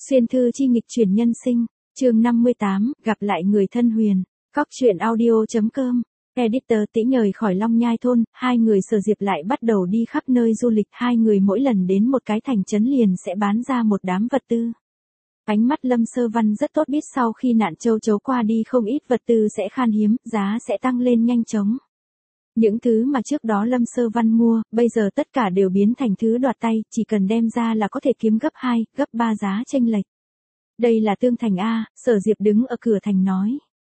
Xuyên thư chi nghịch chuyển nhân sinh, chương 58, gặp lại người thân Huyền. Cóc truyện audio.com. Editor Tĩ nhời khỏi Long Nhai thôn, hai người Sở Diệp lại bắt đầu đi khắp nơi du lịch, hai người mỗi lần đến một cái thành trấn liền sẽ bán ra một đám vật tư. Ánh mắt Lâm Sơ Văn rất tốt biết sau khi nạn châu chấu qua đi không ít vật tư sẽ khan hiếm, giá sẽ tăng lên nhanh chóng. Những thứ mà trước đó Lâm Sơ Văn mua, bây giờ tất cả đều biến thành thứ đoạt tay, chỉ cần đem ra là có thể kiếm gấp 2, gấp 3 giá chênh lệch. Đây là Tương Thành A, Sở Diệp đứng ở cửa thành nói.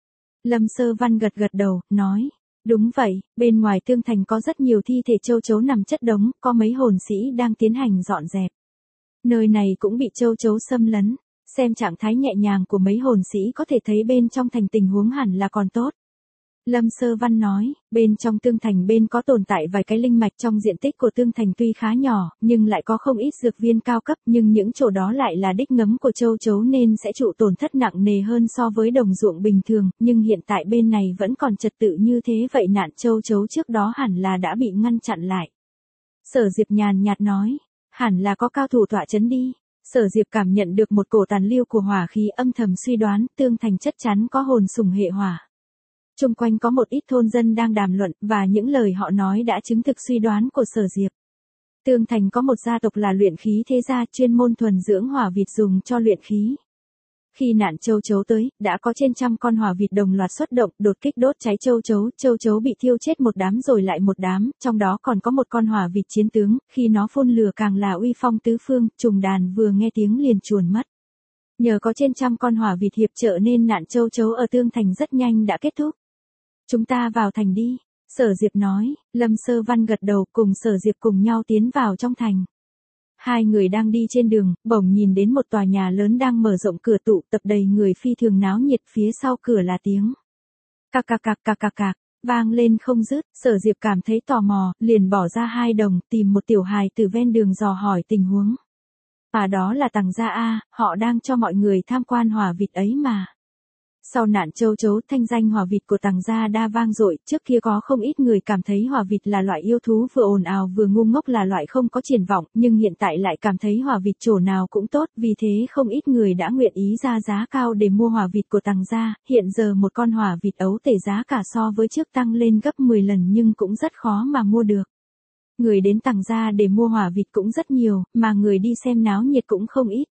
Lâm Sơ Văn gật gật đầu, nói. Đúng vậy, bên ngoài Tương Thành có rất nhiều thi thể châu chấu nằm chất đống, có mấy hồn sĩ đang tiến hành dọn dẹp. Nơi này cũng bị châu chấu xâm lấn, xem trạng thái nhẹ nhàng của mấy hồn sĩ có thể thấy bên trong thành tình huống hẳn là còn tốt. Lâm Sơ Văn nói, bên trong Tương Thành bên có tồn tại vài cái linh mạch trong diện tích của Tương Thành tuy khá nhỏ, nhưng lại có không ít dược viên cao cấp, nhưng những chỗ đó lại là đích ngấm của châu chấu nên sẽ chịu tổn thất nặng nề hơn so với đồng ruộng bình thường, nhưng hiện tại bên này vẫn còn trật tự như thế vậy nạn châu chấu trước đó hẳn là đã bị ngăn chặn lại. Sở Diệp nhàn nhạt nói, hẳn là có cao thủ tọa chấn đi. Sở Diệp cảm nhận được một cổ tàn lưu của hỏa khí âm thầm suy đoán, Tương Thành chắc chắn có hồn sủng hệ hỏa. Chung quanh có một ít thôn dân đang đàm luận, và những lời họ nói đã chứng thực suy đoán của Sở Diệp. Tương Thành có một gia tộc là luyện khí thế gia chuyên môn thuần dưỡng hỏa vịt dùng cho luyện khí. Khi nạn châu chấu tới, đã có trên trăm con hỏa vịt đồng loạt xuất động, đột kích đốt cháy châu chấu bị thiêu chết một đám rồi lại một đám, trong đó còn có một con hỏa vịt chiến tướng, khi nó phun lửa càng là uy phong tứ phương, trùng đàn vừa nghe tiếng liền chuồn mất. Nhờ có trên trăm con hỏa vịt hiệp trợ nên nạn châu chấu ở Tương Thành rất nhanh đã kết thúc. Chúng ta vào thành đi, Sở Diệp nói, Lâm Sơ Văn gật đầu cùng Sở Diệp cùng nhau tiến vào trong thành. Hai người đang đi trên đường, bỗng nhìn đến một tòa nhà lớn đang mở rộng cửa tụ tập đầy người phi thường náo nhiệt phía sau cửa là tiếng. Cạc cạc cạc cạc cạc cạc, vang lên không dứt, Sở Diệp cảm thấy tò mò, liền bỏ ra 2 đồng tìm một tiểu hài từ ven đường dò hỏi tình huống. Đó là Tằng gia A, họ đang cho mọi người tham quan hỏa vịt ấy mà. Sau nạn châu chấu thanh danh hỏa vịt của Tằng gia đa vang dội, trước kia có không ít người cảm thấy hỏa vịt là loại yêu thú vừa ồn ào vừa ngu ngốc là loại không có triển vọng, nhưng hiện tại lại cảm thấy hỏa vịt chỗ nào cũng tốt, vì thế không ít người đã nguyện ý ra giá cao để mua hỏa vịt của Tằng gia, hiện giờ một con hỏa vịt ấu tể giá cả so với trước tăng lên gấp 10 lần nhưng cũng rất khó mà mua được. Người đến Tằng gia để mua hỏa vịt cũng rất nhiều, mà người đi xem náo nhiệt cũng không ít.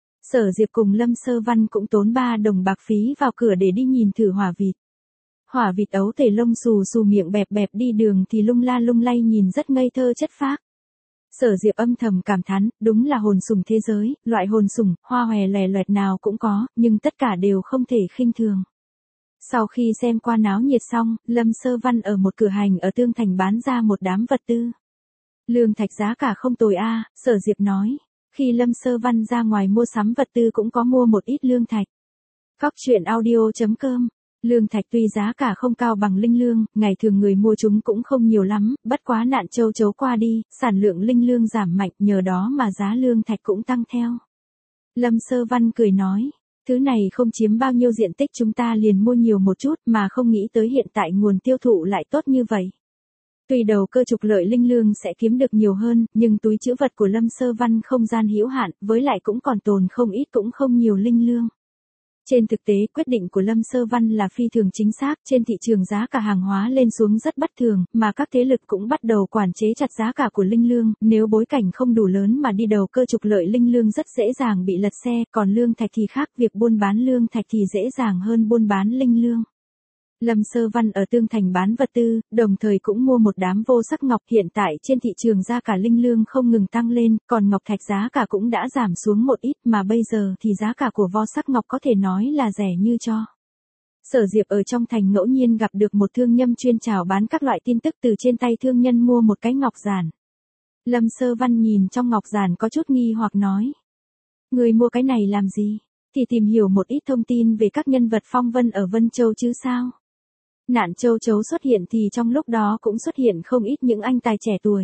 Sở Diệp cùng Lâm Sơ Văn cũng tốn 3 đồng bạc phí vào cửa để đi nhìn thử hỏa vịt. Hỏa vịt ấu tể lông xù xù miệng bẹp bẹp đi đường thì lung la lung lay nhìn rất ngây thơ chất phác. Sở Diệp âm thầm cảm thán, đúng là hồn sủng thế giới, loại hồn sủng, hoa hòe lòe loẹt nào cũng có, nhưng tất cả đều không thể khinh thường. Sau khi xem qua náo nhiệt xong, Lâm Sơ Văn ở một cửa hàng ở Tương Thành bán ra một đám vật tư. Lương thạch giá cả không tồi a, Sở Diệp nói. Khi Lâm Sơ Văn ra ngoài mua sắm vật tư cũng có mua một ít lương thạch. Cóc truyện audio.com. Lương thạch tuy giá cả không cao bằng linh lương, ngày thường người mua chúng cũng không nhiều lắm, bất quá nạn châu chấu qua đi, sản lượng linh lương giảm mạnh, nhờ đó mà giá lương thạch cũng tăng theo. Lâm Sơ Văn cười nói, thứ này không chiếm bao nhiêu diện tích chúng ta liền mua nhiều một chút mà không nghĩ tới hiện tại nguồn tiêu thụ lại tốt như vậy. Tuy đầu cơ trục lợi linh lương sẽ kiếm được nhiều hơn, nhưng túi trữ vật của Lâm Sơ Văn không gian hữu hạn, với lại cũng còn tồn không ít cũng không nhiều linh lương. Trên thực tế, quyết định của Lâm Sơ Văn là phi thường chính xác, trên thị trường giá cả hàng hóa lên xuống rất bất thường, mà các thế lực cũng bắt đầu quản chế chặt giá cả của linh lương, nếu bối cảnh không đủ lớn mà đi đầu cơ trục lợi linh lương rất dễ dàng bị lật xe, còn lương thạch thì khác, việc buôn bán lương thạch thì dễ dàng hơn buôn bán linh lương. Lâm Sơ Văn ở Tương Thành bán vật tư, đồng thời cũng mua một đám vô sắc ngọc, hiện tại trên thị trường giá cả linh lương không ngừng tăng lên, còn ngọc thạch giá cả cũng đã giảm xuống một ít mà bây giờ thì giá cả của vo sắc ngọc có thể nói là rẻ như cho. Sở Diệp ở trong thành ngẫu nhiên gặp được một thương nhân chuyên chào bán các loại tin tức từ trên tay thương nhân mua một cái ngọc giản. Lâm Sơ Văn nhìn trong ngọc giản có chút nghi hoặc nói. Người mua cái này làm gì? Thì tìm hiểu một ít thông tin về các nhân vật phong vân ở Vân Châu chứ sao? Nạn châu chấu xuất hiện thì trong lúc đó cũng xuất hiện không ít những anh tài trẻ tuổi.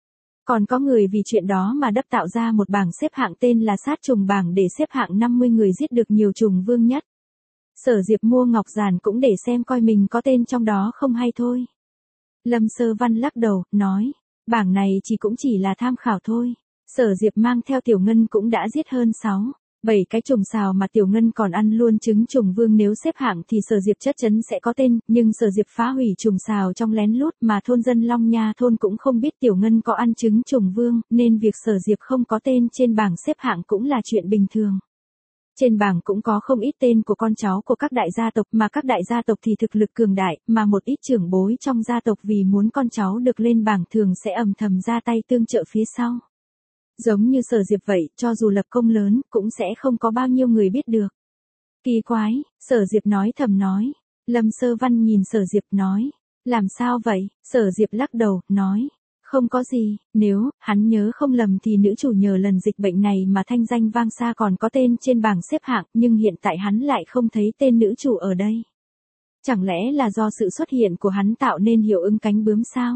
Còn có người vì chuyện đó mà đắp tạo ra một bảng xếp hạng tên là sát trùng bảng để xếp hạng 50 người giết được nhiều trùng vương nhất. Sở Diệp mua ngọc giản cũng để xem coi mình có tên trong đó không hay thôi. Lâm Sơ Văn lắc đầu, nói, bảng này cũng chỉ là tham khảo thôi. Sở Diệp mang theo Tiểu Ngân cũng đã giết hơn 6, 7 cái trùng xào mà Tiểu Ngân còn ăn luôn trứng trùng vương, nếu xếp hạng thì Sở Diệp chắc chắn sẽ có tên, nhưng Sở Diệp phá hủy trùng xào trong lén lút mà thôn dân Long Nha thôn cũng không biết Tiểu Ngân có ăn trứng trùng vương, nên việc Sở Diệp không có tên trên bảng xếp hạng cũng là chuyện bình thường. Trên bảng cũng có không ít tên của con cháu của các đại gia tộc, mà các đại gia tộc thì thực lực cường đại, mà một ít trưởng bối trong gia tộc vì muốn con cháu được lên bảng thường sẽ âm thầm ra tay tương trợ phía sau. Giống như Sở Diệp vậy, cho dù lập công lớn, cũng sẽ không có bao nhiêu người biết được. Kỳ quái, Sở Diệp nói thầm nói. Lâm Sơ Văn nhìn Sở Diệp nói. Làm sao vậy? Sở Diệp lắc đầu, nói. Không có gì, nếu hắn nhớ không lầm thì nữ chủ nhờ lần dịch bệnh này mà thanh danh vang xa còn có tên trên bảng xếp hạng, nhưng hiện tại hắn lại không thấy tên nữ chủ ở đây. Chẳng lẽ là do sự xuất hiện của hắn tạo nên hiệu ứng cánh bướm sao?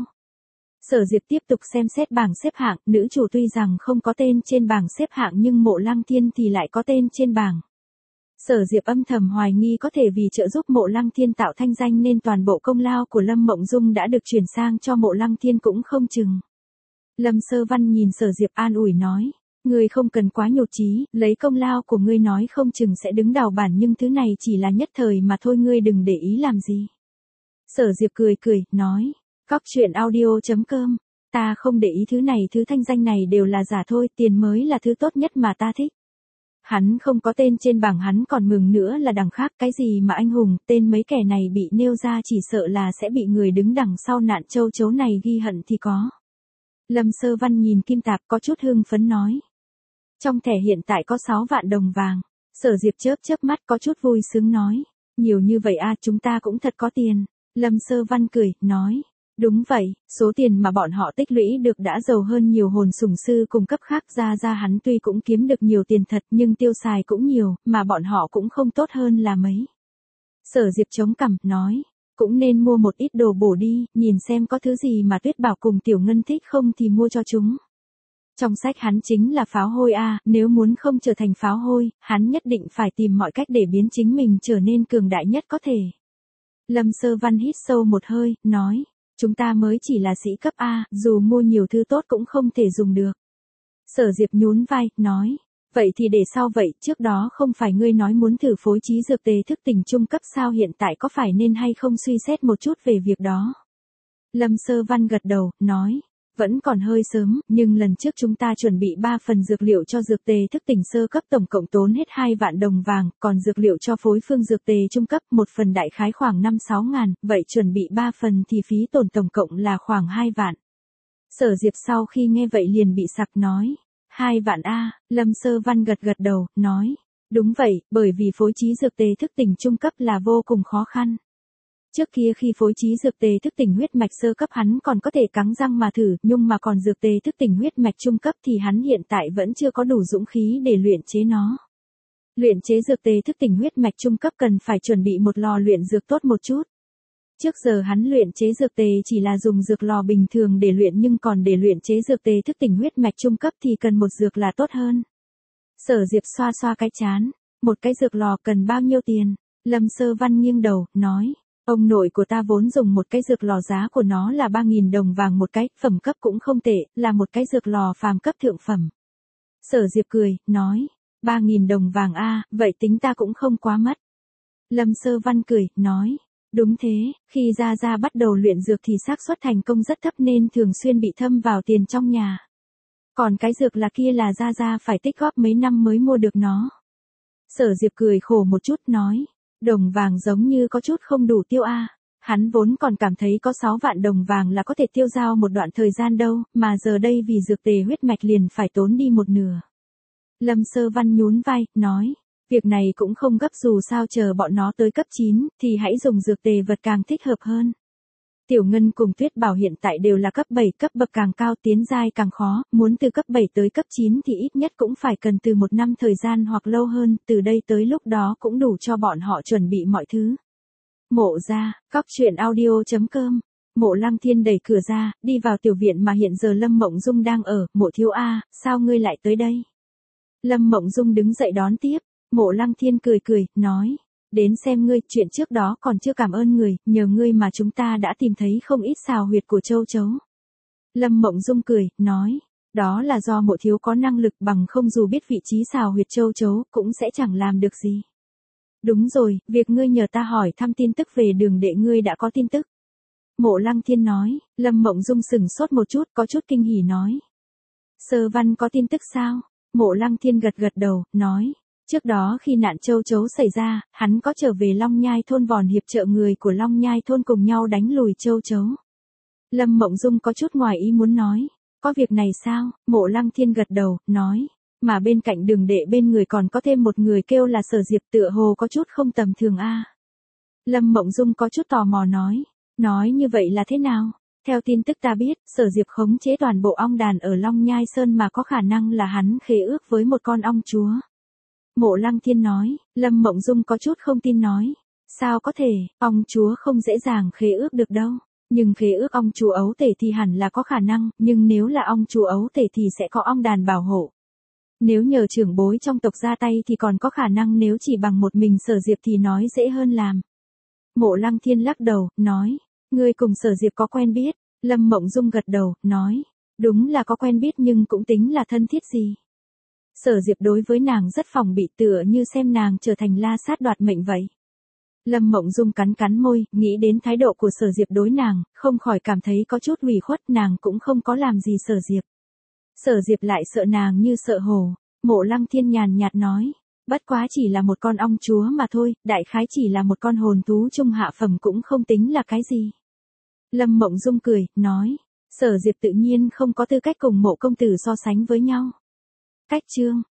Sở Diệp tiếp tục xem xét bảng xếp hạng, nữ chủ tuy rằng không có tên trên bảng xếp hạng nhưng Mộ Lăng Thiên thì lại có tên trên bảng. Sở Diệp âm thầm hoài nghi có thể vì trợ giúp Mộ Lăng Thiên tạo thanh danh nên toàn bộ công lao của Lâm Mộng Dung đã được chuyển sang cho Mộ Lăng Thiên cũng không chừng. Lâm Sơ Văn nhìn Sở Diệp an ủi nói, ngươi không cần quá nhột chí, lấy công lao của ngươi nói không chừng sẽ đứng đầu bản, nhưng thứ này chỉ là nhất thời mà thôi, ngươi đừng để ý làm gì. Sở Diệp cười cười, nói, Cóc truyện audio.com, ta không để ý thứ này, thứ thanh danh này đều là giả thôi, tiền mới là thứ tốt nhất mà ta thích. Hắn không có tên trên bảng, hắn còn mừng nữa là đằng khác, cái gì mà anh hùng, tên mấy kẻ này bị nêu ra chỉ sợ là sẽ bị người đứng đằng sau nạn châu chấu này ghi hận thì có. Lâm Sơ Văn nhìn kim tạp có chút hưng phấn nói. Trong thẻ hiện tại có 6 vạn đồng vàng. Sở Diệp chớp chớp mắt có chút vui sướng nói. Nhiều như vậy à, chúng ta cũng thật có tiền. Lâm Sơ Văn cười, nói. Đúng vậy, số tiền mà bọn họ tích lũy được đã giàu hơn nhiều hồn sủng sư cùng cấp khác. Ra hắn tuy cũng kiếm được nhiều tiền thật nhưng tiêu xài cũng nhiều, mà bọn họ cũng không tốt hơn là mấy. Sở Diệp chống cằm, nói. Cũng nên mua một ít đồ bổ đi, nhìn xem có thứ gì mà Tuyết Bảo cùng Tiểu Ngân thích không thì mua cho chúng. Trong sách hắn chính là pháo hôi a, nếu muốn không trở thành pháo hôi, hắn nhất định phải tìm mọi cách để biến chính mình trở nên cường đại nhất có thể. Lâm Sơ Văn hít sâu một hơi, nói, chúng ta mới chỉ là sĩ cấp A, dù mua nhiều thứ tốt cũng không thể dùng được. Sở Diệp nhún vai, nói, vậy thì để sau vậy, trước đó không phải ngươi nói muốn thử phối trí dược tề thức tỉnh trung cấp sao, hiện tại có phải nên hay không suy xét một chút về việc đó? Lâm Sơ Văn gật đầu, nói, vẫn còn hơi sớm, nhưng lần trước chúng ta chuẩn bị 3 phần dược liệu cho dược tề thức tỉnh sơ cấp tổng cộng tốn hết 2 vạn đồng vàng, còn dược liệu cho phối phương dược tề trung cấp một phần đại khái khoảng 5-6 ngàn, vậy chuẩn bị 3 phần thì phí tổn tổng cộng là khoảng 2 vạn. Sở Diệp sau khi nghe vậy liền bị sặc, nói, 2 vạn a. Lâm Sơ Văn gật gật đầu, nói, đúng vậy, bởi vì phối trí dược tề thức tỉnh trung cấp là vô cùng khó khăn. Trước kia khi phối trí dược tề thức tỉnh huyết mạch sơ cấp hắn còn có thể cắn răng mà thử, nhưng mà còn dược tề thức tỉnh huyết mạch trung cấp thì hắn hiện tại vẫn chưa có đủ dũng khí để luyện chế nó. Luyện chế dược tề thức tỉnh huyết mạch trung cấp cần phải chuẩn bị một lò luyện dược tốt một chút. Trước giờ hắn luyện chế dược tề chỉ là dùng dược lò bình thường để luyện, nhưng còn để luyện chế dược tề thức tỉnh huyết mạch trung cấp thì cần một dược là tốt hơn. Sở Diệp xoa xoa cái trán, một cái dược lò cần bao nhiêu tiền? Lâm Sơ Văn nghiêng đầu, nói. Ông nội của ta vốn dùng một cái dược lò, giá của nó là 3.000 đồng vàng một cái, phẩm cấp cũng không tệ, là một cái dược lò phàm cấp thượng phẩm. Sở Diệp cười, nói, 3.000 đồng vàng a, vậy tính ta cũng không quá mất. Lâm Sơ Văn cười, nói, đúng thế, khi Gia bắt đầu luyện dược thì xác suất thành công rất thấp nên thường xuyên bị thâm vào tiền trong nhà. Còn cái dược là kia là Gia phải tích góp mấy năm mới mua được nó. Sở Diệp cười khổ một chút, nói. Đồng vàng giống như có chút không đủ tiêu a. Hắn vốn còn cảm thấy có 6 vạn đồng vàng là có thể tiêu dao một đoạn thời gian đâu, mà giờ đây vì dược tề huyết mạch liền phải tốn đi một nửa. Lâm Sơ Văn nhún vai, nói, việc này cũng không gấp, dù sao chờ bọn nó tới cấp 9, thì hãy dùng dược tề vật càng thích hợp hơn. Tiểu Ngân cùng Tuyết Bảo hiện tại đều là cấp 7, cấp bậc càng cao tiến giai càng khó, muốn từ cấp 7 tới cấp 9 thì ít nhất cũng phải cần từ 1 năm thời gian hoặc lâu hơn, từ đây tới lúc đó cũng đủ cho bọn họ chuẩn bị mọi thứ. Mộ ra, Cóc truyện audio.com. Mộ Lăng Thiên đẩy cửa ra, đi vào tiểu viện mà hiện giờ Lâm Mộng Dung đang ở. Mộ thiếu a, sao ngươi lại tới đây? Lâm Mộng Dung đứng dậy đón tiếp. Mộ Lăng Thiên cười cười, nói. Đến xem ngươi, chuyện trước đó còn chưa cảm ơn người, nhờ ngươi mà chúng ta đã tìm thấy không ít xào huyệt của châu chấu. Lâm Mộng Dung cười, nói. Đó là do Mộ thiếu có năng lực, bằng không dù biết vị trí xào huyệt châu chấu, cũng sẽ chẳng làm được gì. Đúng rồi, việc ngươi nhờ ta hỏi thăm tin tức về Đường đệ, ngươi đã có tin tức. Mộ Lăng Thiên nói. Lâm Mộng Dung sững sốt một chút, có chút kinh hỉ nói. Sơ Văn có tin tức sao? Mộ Lăng Thiên gật gật đầu, nói. Trước đó khi nạn châu chấu xảy ra, hắn có trở về Long Nhai thôn vòn hiệp trợ người của Long Nhai thôn cùng nhau đánh lùi châu chấu. Lâm Mộng Dung có chút ngoài ý muốn nói. Có việc này sao? Mộ Lăng Thiên gật đầu, nói. Mà bên cạnh Đường đệ bên người còn có thêm một người kêu là Sở Diệp, tựa hồ có chút không tầm thường a. Lâm Mộng Dung có chút tò mò nói. Nói như vậy là thế nào? Theo tin tức ta biết, Sở Diệp khống chế toàn bộ ong đàn ở Long Nhai Sơn, mà có khả năng là hắn khế ước với một con ong chúa. Mộ Lăng Thiên nói. Lâm Mộng Dung có chút không tin nói. Sao có thể, ong chúa không dễ dàng khế ước được đâu. Nhưng khế ước ong chúa ấu tể thì hẳn là có khả năng, nhưng nếu là ong chúa ấu tể thì sẽ có ong đàn bảo hộ. Nếu nhờ trưởng bối trong tộc ra tay thì còn có khả năng, nếu chỉ bằng một mình Sở Diệp thì nói dễ hơn làm. Mộ Lăng Thiên lắc đầu, nói. Ngươi cùng Sở Diệp có quen biết? Lâm Mộng Dung gật đầu, nói. Đúng là có quen biết nhưng cũng tính là thân thiết gì. Sở Diệp đối với nàng rất phòng bị, tựa như xem nàng trở thành la sát đoạt mệnh vậy. Lâm Mộng Dung cắn cắn môi, nghĩ đến thái độ của Sở Diệp đối nàng, không khỏi cảm thấy có chút ủy khuất, nàng cũng không có làm gì Sở Diệp. Sở Diệp lại sợ nàng như sợ hổ. Mộ Lăng Thiên nhàn nhạt nói. Bất quá chỉ là một con ong chúa mà thôi, đại khái chỉ là một con hồn thú trung hạ phẩm, cũng không tính là cái gì. Lâm Mộng Dung cười, nói. Sở Diệp tự nhiên không có tư cách cùng Mộ công tử so sánh với nhau. Cách chương